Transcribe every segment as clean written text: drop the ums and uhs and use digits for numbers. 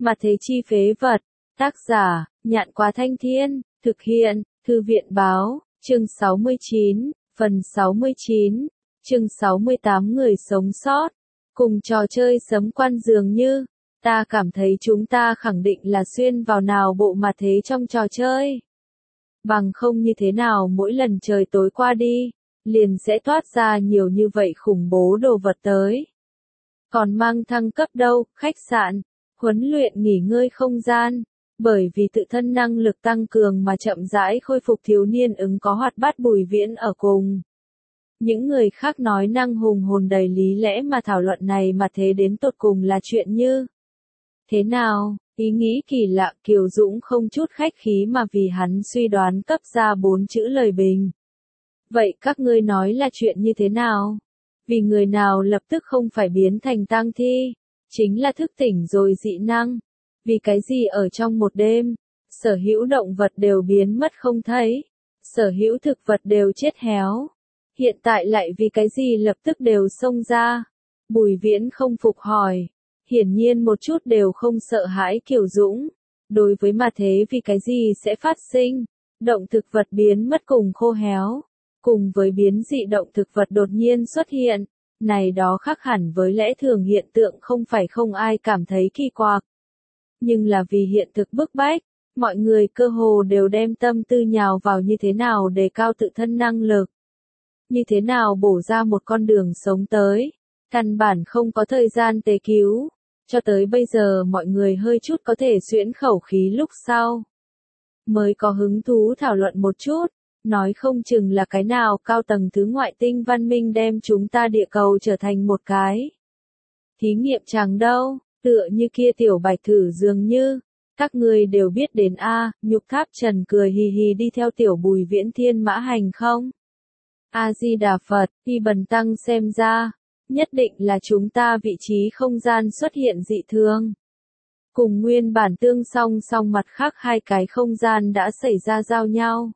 Mà thế chi phế vật. Tác giả, Nhạn Quá Thanh Thiên, thực hiện, Thư viện báo, chương 69, phần 69, chương 68 người sống sót. Cùng trò chơi sấm quan dường như, ta cảm thấy chúng ta khẳng định là xuyên vào nào bộ mà thế trong trò chơi. Bằng không như thế nào mỗi lần trời tối qua đi, liền sẽ thoát ra nhiều như vậy khủng bố đồ vật tới. Còn mang thăng cấp đâu, khách sạn, huấn luyện nghỉ ngơi không gian, bởi vì tự thân năng lực tăng cường mà chậm rãi khôi phục thiếu niên ứng có hoạt bát Bùi Viễn ở cùng. Những người khác nói năng hùng hồn đầy lý lẽ mà thảo luận này mà thế đến tột cùng là chuyện như thế nào, ý nghĩ kỳ lạ Kiều Dũng không chút khách khí mà vì hắn suy đoán cấp ra 4 chữ lời bình. Vậy các ngươi nói là chuyện như thế nào? Vì người nào lập tức không phải biến thành tang thi, chính là thức tỉnh rồi dị năng. Vì cái gì ở trong một đêm, sở hữu động vật đều biến mất không thấy, sở hữu thực vật đều chết héo. Hiện tại lại vì cái gì lập tức đều xông ra? Bùi Viễn không phục hỏi. Hiển nhiên một chút đều không sợ hãi Kiều Dũng. Đối với mà thế vì cái gì sẽ phát sinh? Động thực vật biến mất cùng khô héo, cùng với biến dị động thực vật đột nhiên xuất hiện. Này đó khác hẳn với lẽ thường hiện tượng không phải không ai cảm thấy kỳ quặc. Nhưng là vì hiện thực bức bách, mọi người cơ hồ đều đem tâm tư nhào vào như thế nào đề cao tự thân năng lực. Như thế nào bổ ra một con đường sống tới, căn bản không có thời gian tế cứu. Cho tới bây giờ mọi người hơi chút có thể xuyễn khẩu khí lúc sau. Mới có hứng thú thảo luận một chút, nói không chừng là cái nào cao tầng thứ ngoại tinh văn minh đem chúng ta địa cầu trở thành một cái thí nghiệm chẳng đâu, tựa như kia tiểu bạch thử dường như. Các người đều biết đến a, Nhục Tháp Trần cười hì hì đi theo tiểu Bùi Viễn thiên mã hành không? A-di-đà Phật, y bần tăng xem ra, nhất định là chúng ta vị trí không gian xuất hiện dị thường. Cùng nguyên bản tương song mặt khác hai cái không gian đã xảy ra giao nhau.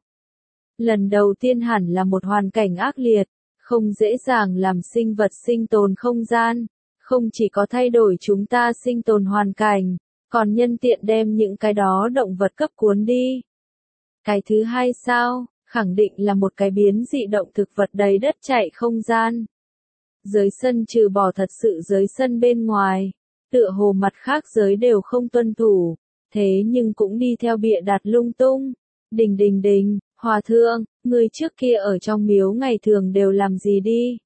Lần đầu tiên hẳn là một hoàn cảnh ác liệt, không dễ dàng làm sinh vật sinh tồn không gian, không chỉ có thay đổi chúng ta sinh tồn hoàn cảnh, còn nhân tiện đem những cái đó động vật cấp cuốn đi. Cái thứ hai sao? Khẳng định là một cái biến dị động thực vật đầy đất chạy không gian. Giới sân trừ bỏ thật sự giới sân bên ngoài, tựa hồ mặt khác giới đều không tuân thủ, thế nhưng cũng đi theo bịa đặt lung tung. Đình, hòa thượng, người trước kia ở trong miếu ngày thường đều làm gì đi?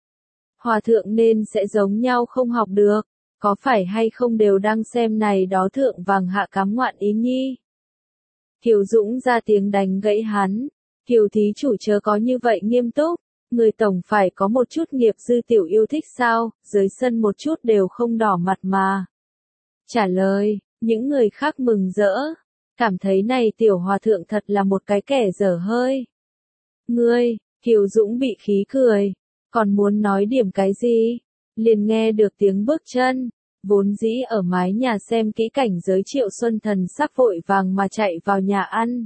Hòa thượng nên sẽ giống nhau không học được, có phải hay không đều đang xem này đó thượng vàng hạ cám ngoạn ý nhi? Kiều Dũng ra tiếng đánh gãy hắn. Kiều thí chủ chớ có như vậy nghiêm túc, người tổng phải có một chút nghiệp dư tiểu yêu thích sao, dưới sân một chút đều không đỏ mặt mà. Trả lời, những người khác mừng rỡ, cảm thấy này tiểu hòa thượng thật là một cái kẻ dở hơi. Ngươi, Kiều Dũng bị khí cười, còn muốn nói điểm cái gì? Liền nghe được tiếng bước chân, vốn dĩ ở mái nhà xem kỹ cảnh giới Triệu Xuân thần sắc vội vàng mà chạy vào nhà ăn.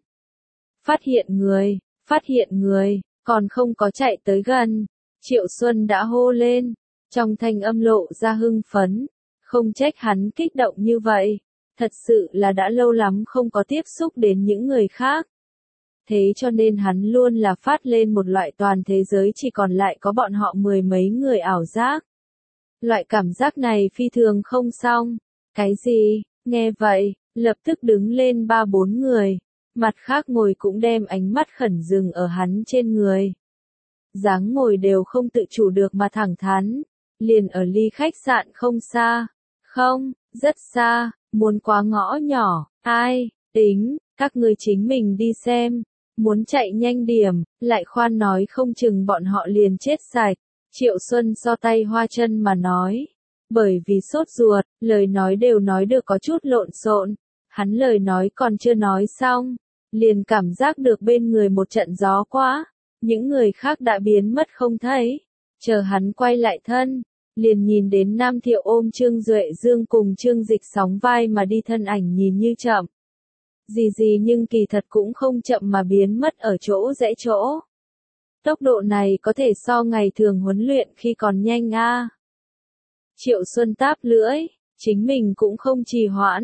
Phát hiện người, còn không có chạy tới gần. Triệu Xuân đã hô lên, trong thanh âm lộ ra hưng phấn, không trách hắn kích động như vậy, thật sự là đã lâu lắm không có tiếp xúc đến những người khác. Thế cho nên hắn luôn là phát lên một loại toàn thế giới chỉ còn lại có bọn họ mười mấy người ảo giác. Loại cảm giác này phi thường không xong. Cái gì? Nghe vậy, lập tức đứng lên 3-4 người. Mặt khác ngồi cũng đem ánh mắt khẩn dừng ở hắn trên người. Dáng ngồi đều không tự chủ được mà thẳng thắn. Liền ở ly khách sạn không xa. Không, rất xa, muốn qua ngõ nhỏ. Ai, tính, các ngươi chính mình đi xem. Muốn chạy nhanh điểm, lại khoan nói không chừng bọn họ liền chết sạch. Triệu Xuân so tay hoa chân mà nói. Bởi vì sốt ruột, lời nói đều nói được có chút lộn xộn. Hắn lời nói còn chưa nói xong, liền cảm giác được bên người một trận gió quá. Những người khác đã biến mất không thấy. Chờ hắn quay lại thân, liền nhìn đến Nam Thiệu ôm Trương Duệ Dương cùng Trương Dịch sóng vai mà đi, thân ảnh nhìn như chậm. Gì nhưng kỳ thật cũng không chậm mà biến mất ở chỗ rẽ chỗ. Tốc độ này có thể so ngày thường huấn luyện khi còn nhanh a. Triệu Xuân táp lưỡi, chính mình cũng không trì hoãn,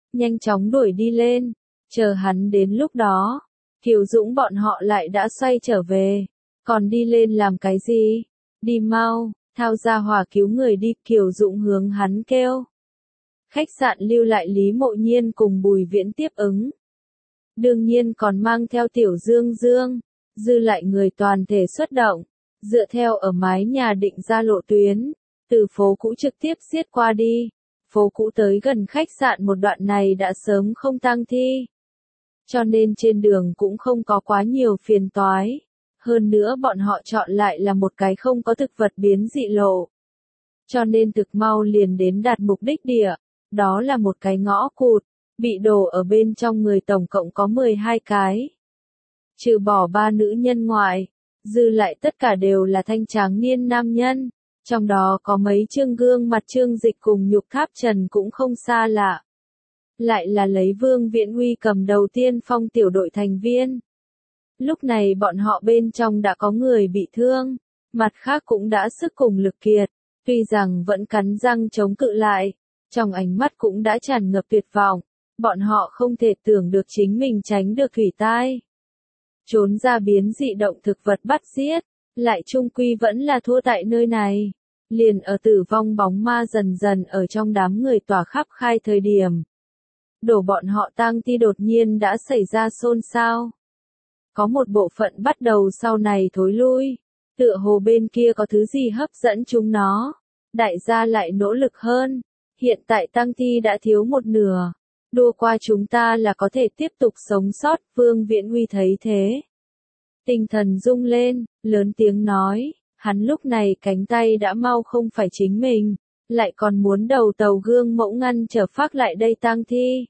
nhanh chóng đuổi đi lên. Chờ hắn đến lúc đó, Kiều Dũng bọn họ lại đã xoay trở về. Còn đi lên làm cái gì? Đi mau, Thao gia hòa cứu người đi, Kiều Dũng hướng hắn kêu. Khách sạn lưu lại Lý Mộ Nhiên cùng Bùi Viễn tiếp ứng. Đương nhiên còn mang theo Tiểu Dương Dương, dư lại người toàn thể xuất động, dựa theo ở mái nhà định ra lộ tuyến, từ phố cũ trực tiếp xiết qua đi. Phố cũ tới gần khách sạn một đoạn này đã sớm không tang thi, cho nên trên đường cũng không có quá nhiều phiền toái. Hơn nữa bọn họ chọn lại là một cái không có thực vật biến dị lộ, cho nên thực mau liền đến đạt mục đích địa. Đó là một cái ngõ cụt, bị đổ ở bên trong người tổng cộng có 12 cái. Trừ bỏ 3 nữ nhân ngoại, dư lại tất cả đều là thanh tráng niên nam nhân, trong đó có mấy trương gương mặt Trương Dịch cùng Nhục Tháp Trần cũng không xa lạ. Lại là lấy Vương Viễn Uy cầm đầu tiên phong tiểu đội thành viên. Lúc này bọn họ bên trong đã có người bị thương, mặt khác cũng đã sức cùng lực kiệt, tuy rằng vẫn cắn răng chống cự lại, trong ánh mắt cũng đã tràn ngập tuyệt vọng, bọn họ không thể tưởng được chính mình tránh được thủy tai. Trốn ra biến dị động thực vật bắt giết, lại chung quy vẫn là thua tại nơi này. Liền ở tử vong bóng ma dần dần ở trong đám người tỏa khắp khai thời điểm. Đổ bọn họ tang thi đột nhiên đã xảy ra xôn xao. Có một bộ phận bắt đầu sau này thối lui, tựa hồ bên kia có thứ gì hấp dẫn chúng nó. Đại gia lại nỗ lực hơn, hiện tại tang thi đã thiếu một nửa. Đua qua chúng ta là có thể tiếp tục sống sót, Vương Viễn Uy thấy thế. Tinh thần rung lên, lớn tiếng nói, hắn lúc này cánh tay đã mau không phải chính mình, lại còn muốn đầu tàu gương mẫu ngăn trở phát lại đây tang thi.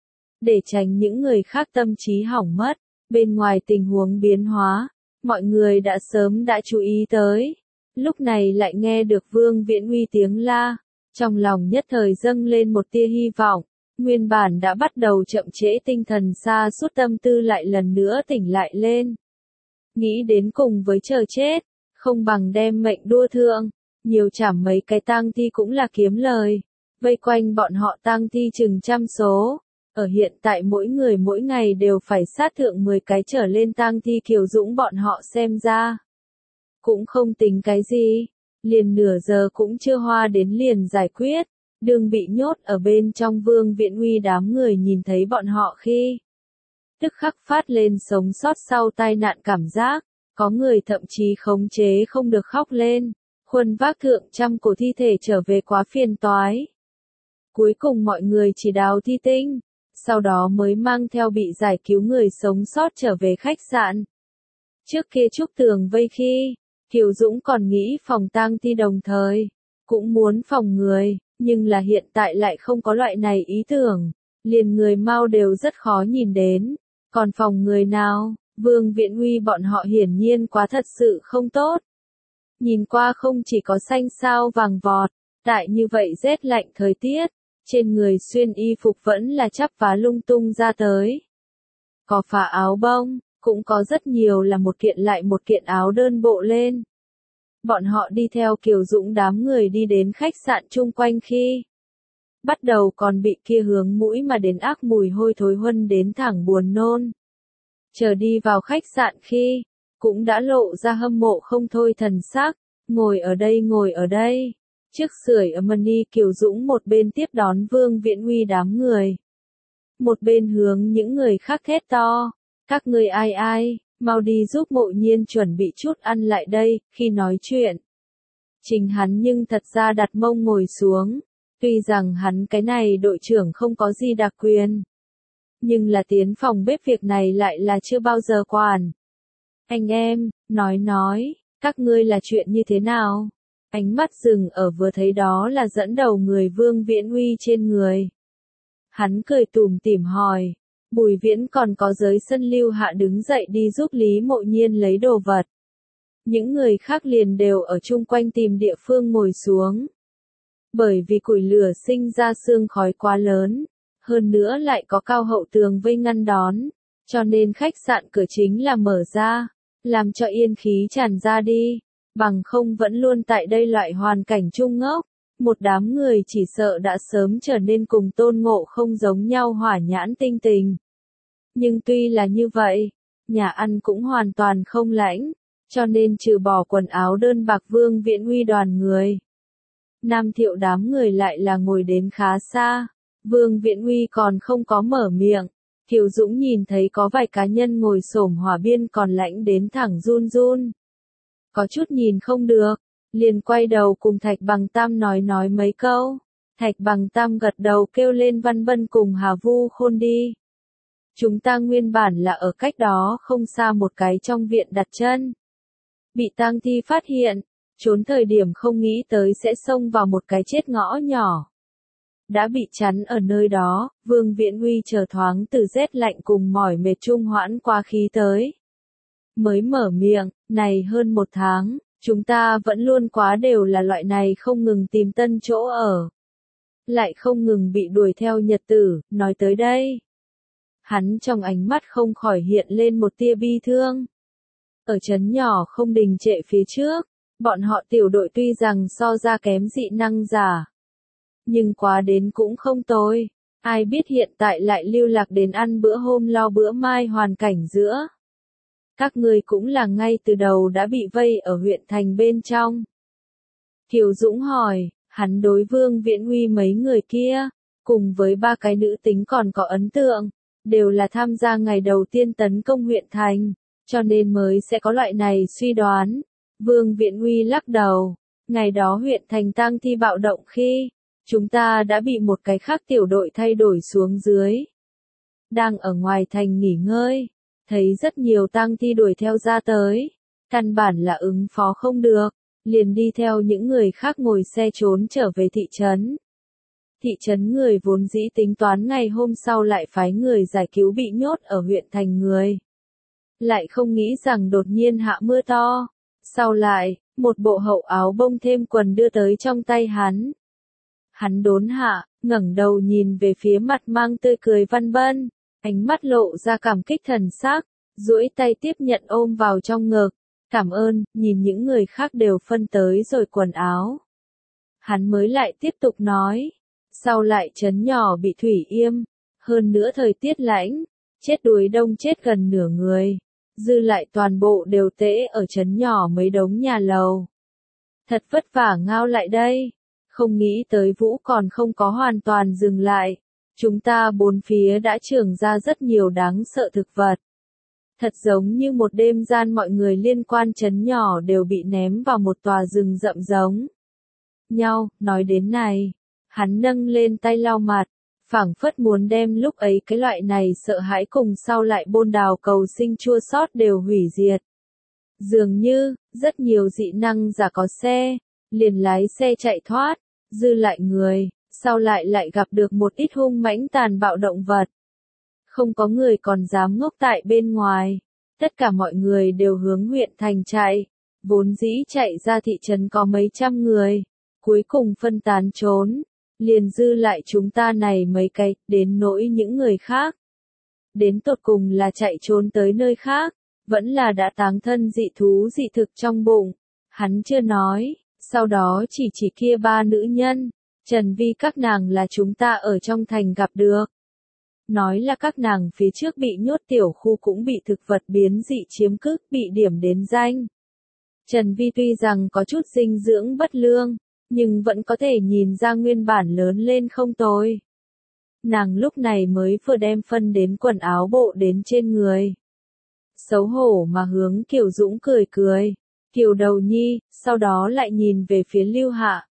Để tránh những người khác tâm trí hỏng mất, bên ngoài tình huống biến hóa, mọi người đã sớm đã chú ý tới. Lúc này lại nghe được Vương Viễn Uy tiếng la, trong lòng nhất thời dâng lên một tia hy vọng. Nguyên bản đã bắt đầu chậm trễ tinh thần xa suốt tâm tư lại lần nữa tỉnh lại lên. Nghĩ đến cùng với chờ chết, không bằng đem mệnh đua thượng, nhiều chảm mấy cái tang thi cũng là kiếm lời. Vây quanh bọn họ tang thi chừng trăm số, ở hiện tại mỗi người mỗi ngày đều phải sát thượng 10 cái trở lên tang thi Kiều Dũng bọn họ xem ra. Cũng không tính cái gì, liền nửa giờ cũng chưa hoa đến liền giải quyết. Đường bị nhốt ở bên trong Vương Viễn Uy đám người nhìn thấy bọn họ khi tức khắc phát lên sống sót sau tai nạn cảm giác, có người thậm chí khống chế không được khóc lên, khuân vác thượng trăm cổ thi thể trở về quá phiền toái. Cuối cùng mọi người chỉ đào thi tinh, sau đó mới mang theo bị giải cứu người sống sót trở về khách sạn. Trước kia Trúc Tường vây khi, Kiều Dũng còn nghĩ phòng tang thi đồng thời, cũng muốn phòng người. Nhưng là hiện tại lại không có loại này ý tưởng, liền người mau đều rất khó nhìn đến, còn phòng người nào, Vương Viễn Uy bọn họ hiển nhiên quá thật sự không tốt. Nhìn qua không chỉ có xanh sao vàng vọt, tại như vậy rét lạnh thời tiết, trên người xuyên y phục vẫn là chắp vá lung tung ra tới. Có phá áo bông, cũng có rất nhiều là một kiện lại một kiện áo đơn bộ lên. Bọn họ đi theo Kiều Dũng đám người đi đến khách sạn chung quanh khi bắt đầu còn bị kia hướng mũi mà đến ác mùi hôi thối huân đến thẳng buồn nôn. Chờ đi vào khách sạn khi, cũng đã lộ ra hâm mộ không thôi thần sắc, ngồi ở đây. Trước sưởi ở mani Kiều Dũng một bên tiếp đón Vương Viễn Uy đám người. Một bên hướng những người khác thét to, các ngươi ai, mau đi giúp Mộ Nhiên chuẩn bị chút ăn lại đây, khi nói chuyện. Trình hắn nhưng thật ra đặt mông ngồi xuống, tuy rằng hắn cái này đội trưởng không có gì đặc quyền. Nhưng là tiến phòng bếp việc này lại là chưa bao giờ quản. Anh em, nói, các ngươi là chuyện như thế nào? Ánh mắt dừng ở vừa thấy đó là dẫn đầu người Vương Viễn Uy trên người. Hắn cười tủm tỉm hỏi. Bùi Viễn còn có giới sân lưu hạ đứng dậy đi giúp Lý Mộ Nhiên lấy đồ vật. Những người khác liền đều ở chung quanh tìm địa phương ngồi xuống. Bởi vì củi lửa sinh ra sương khói quá lớn, hơn nữa lại có cao hậu tường vây ngăn đón, cho nên khách sạn cửa chính là mở ra, làm cho yên khí tràn ra đi, bằng không vẫn luôn tại đây loại hoàn cảnh chung ngốc. một đám người chỉ sợ đã sớm trở nên cùng Tôn Ngộ không giống nhau hỏa nhãn tinh tình. Nhưng tuy là như vậy, nhà ăn cũng hoàn toàn không lãnh, cho nên trừ bỏ quần áo đơn bạc Vương Viễn Uy đoàn người. Nam Thiệu đám người lại là ngồi đến khá xa, Vương Viễn Uy còn không có mở miệng, Kiều Dũng nhìn thấy có vài cá nhân ngồi xổm hỏa biên còn lãnh đến thẳng run run. Có chút nhìn không được, liền quay đầu cùng Thạch Bằng Tam nói mấy câu. Thạch Bằng Tam gật đầu kêu lên Văn Bân cùng Hà Vu Khôn đi. Chúng ta nguyên bản là ở cách đó không xa một cái trong viện đặt chân. Bị tang thi phát hiện, trốn thời điểm không nghĩ tới sẽ xông vào một cái chết ngõ nhỏ. Đã bị chắn ở nơi đó, Vương Viễn Uy chờ thoáng từ rét lạnh cùng mỏi mệt trung hoãn qua khí tới. Mới mở miệng, này hơn 1 tháng, chúng ta vẫn luôn quá đều là loại này không ngừng tìm tân chỗ ở. Lại không ngừng bị đuổi theo nhật tử, nói tới đây. Hắn trong ánh mắt không khỏi hiện lên một tia bi thương. Ở trấn nhỏ không đình trệ phía trước, bọn họ tiểu đội tuy rằng so ra kém dị năng giả. Nhưng quá đến cũng không tồi, ai biết hiện tại lại lưu lạc đến ăn bữa hôm lo bữa mai hoàn cảnh giữa. Các ngươi cũng là ngay từ đầu đã bị vây ở huyện thành bên trong. Kiều Dũng hỏi, hắn đối Vương Viễn Uy mấy người kia, cùng với 3 cái nữ tính còn có ấn tượng, đều là tham gia ngày đầu tiên tấn công huyện thành, cho nên mới sẽ có loại này suy đoán. Vương Viễn Uy lắc đầu, ngày đó huyện thành tang thi bạo động khi, chúng ta đã bị một cái khác tiểu đội thay đổi xuống dưới. Đang ở ngoài thành nghỉ ngơi, thấy rất nhiều tang thi đuổi theo ra tới, căn bản là ứng phó không được, liền đi theo những người khác ngồi xe trốn trở về thị trấn. Thị trấn người vốn dĩ tính toán ngày hôm sau lại phái người giải cứu bị nhốt ở huyện thành người. Lại không nghĩ rằng đột nhiên hạ mưa to. Sau lại, một bộ hậu áo bông thêm quần đưa tới trong tay hắn. Hắn đốn hạ, ngẩng đầu nhìn về phía mặt mang tươi cười Văn Bân, ánh mắt lộ ra cảm kích thần sắc, duỗi tay tiếp nhận ôm vào trong ngực. Cảm ơn, nhìn những người khác đều phân tới rồi quần áo. Hắn mới lại tiếp tục nói. Sau lại trấn nhỏ bị thủy yêm, hơn nữa thời tiết lạnh, chết đuối đông chết gần nửa người, dư lại toàn bộ đều tễ ở trấn nhỏ mấy đống nhà lầu. Thật vất vả ngao lại đây, không nghĩ tới Vũ còn không có hoàn toàn dừng lại, chúng ta bốn phía đã trưởng ra rất nhiều đáng sợ thực vật. Thật giống như một đêm gian mọi người liên quan trấn nhỏ đều bị ném vào một tòa rừng rậm giống nhau. Nói đến này, hắn nâng lên tay lau mặt, phảng phất muốn đem lúc ấy cái loại này sợ hãi cùng sau lại bôn đào cầu sinh chua xót đều hủy diệt. Dường như, rất nhiều dị năng giả có xe, liền lái xe chạy thoát, dư lại người, sau lại gặp được một ít hung mãnh tàn bạo động vật. Không có người còn dám ngốc tại bên ngoài, tất cả mọi người đều hướng huyện thành chạy, vốn dĩ chạy ra thị trấn có mấy trăm người, cuối cùng phân tán trốn. Liền dư lại chúng ta này mấy cái, đến nỗi những người khác. Đến tột cùng là chạy trốn tới nơi khác, vẫn là đã táng thân dị thú dị thực trong bụng. Hắn chưa nói, sau đó chỉ kia 3 nữ nhân, Trần Vi các nàng là chúng ta ở trong thành gặp được. Nói là các nàng phía trước bị nhốt tiểu khu cũng bị thực vật biến dị chiếm cứ, bị điểm đến danh. Trần Vi tuy rằng có chút dinh dưỡng bất lương, nhưng vẫn có thể nhìn ra nguyên bản lớn lên không tồi. Nàng lúc này mới vừa đem phân đến quần áo bộ đến trên người. Xấu hổ mà hướng Kiều Dũng cười cười. Kiều đầu nhi, sau đó lại nhìn về phía Lưu Hạ.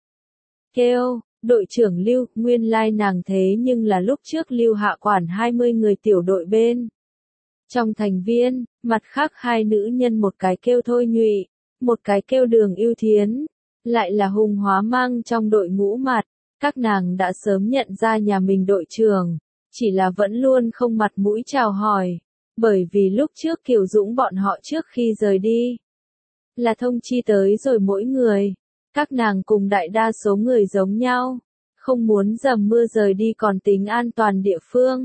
Kêu, đội trưởng Lưu, nguyên lai nàng thế nhưng là lúc trước Lưu Hạ quản 20 người tiểu đội bên. Trong thành viên, mặt khác 2 nữ nhân một cái kêu Thôi Nhụy, một cái kêu Đường Ưu Thiến. Lại là hùng hóa mang trong đội ngũ mặt, các nàng đã sớm nhận ra nhà mình đội trưởng, chỉ là vẫn luôn không mặt mũi chào hỏi, bởi vì lúc trước Kiều Dũng bọn họ trước khi rời đi, là thông chi tới rồi mỗi người, các nàng cùng đại đa số người giống nhau, không muốn dầm mưa rời đi còn tính an toàn địa phương.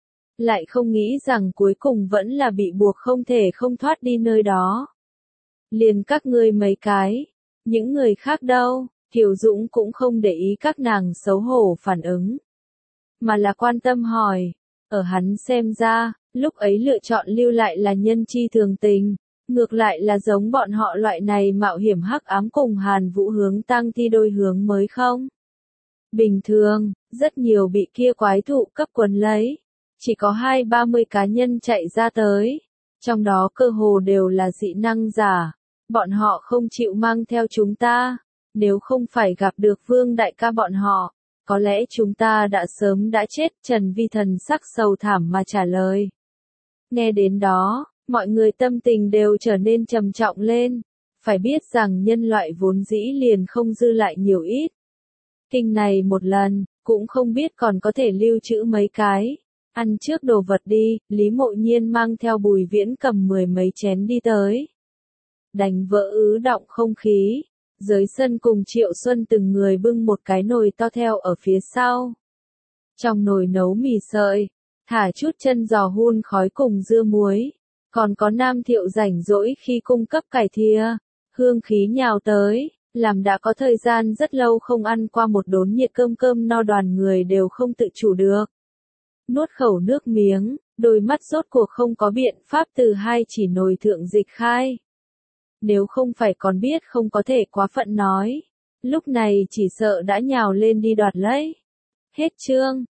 Lại không nghĩ rằng cuối cùng vẫn là bị buộc không thể không thoát đi nơi đó. Liền các ngươi mấy cái. Những người khác đâu, Kiều Dũng cũng không để ý các nàng xấu hổ phản ứng, mà là quan tâm hỏi. Ở hắn xem ra, lúc ấy lựa chọn lưu lại là nhân chi thường tình, ngược lại là giống bọn họ loại này mạo hiểm hắc ám cùng Hàn Vũ hướng tăng thi đôi hướng mới không. Bình thường, rất nhiều bị kia quái thụ cấp quấn lấy, chỉ có 20-30 cá nhân chạy ra tới, trong đó cơ hồ đều là dị năng giả, bọn họ không chịu mang theo chúng ta, nếu không phải gặp được Vương đại ca bọn họ, có lẽ chúng ta đã sớm đã chết. Trần Vi thần sắc sầu thảm mà trả lời. Nghe đến đó, mọi người tâm tình đều trở nên trầm trọng lên, phải biết rằng nhân loại vốn dĩ liền không dư lại nhiều ít. Kinh này một lần, cũng không biết còn có thể lưu trữ mấy cái. Ăn trước đồ vật đi, Lý Mộ Nhiên mang theo Bùi Viễn cầm 10 mấy chén đi tới. Đánh vỡ ứ động không khí, dưới sân cùng Triệu Xuân từng người bưng một cái nồi to theo ở phía sau. Trong nồi nấu mì sợi, thả chút chân giò hun khói cùng dưa muối, còn có Nam Thiệu rảnh rỗi khi cung cấp cải thìa, hương khí nhào tới, làm đã có thời gian rất lâu không ăn qua một đốn nhiệt cơm no đoàn người đều không tự chủ được. Nuốt khẩu nước miếng, đôi mắt rốt cuộc không có biện pháp từ hai chỉ nồi thượng dịch khai. Nếu không phải còn biết không có thể quá phận nói, lúc này chỉ sợ đã nhào lên đi đoạt lấy. Hết chương.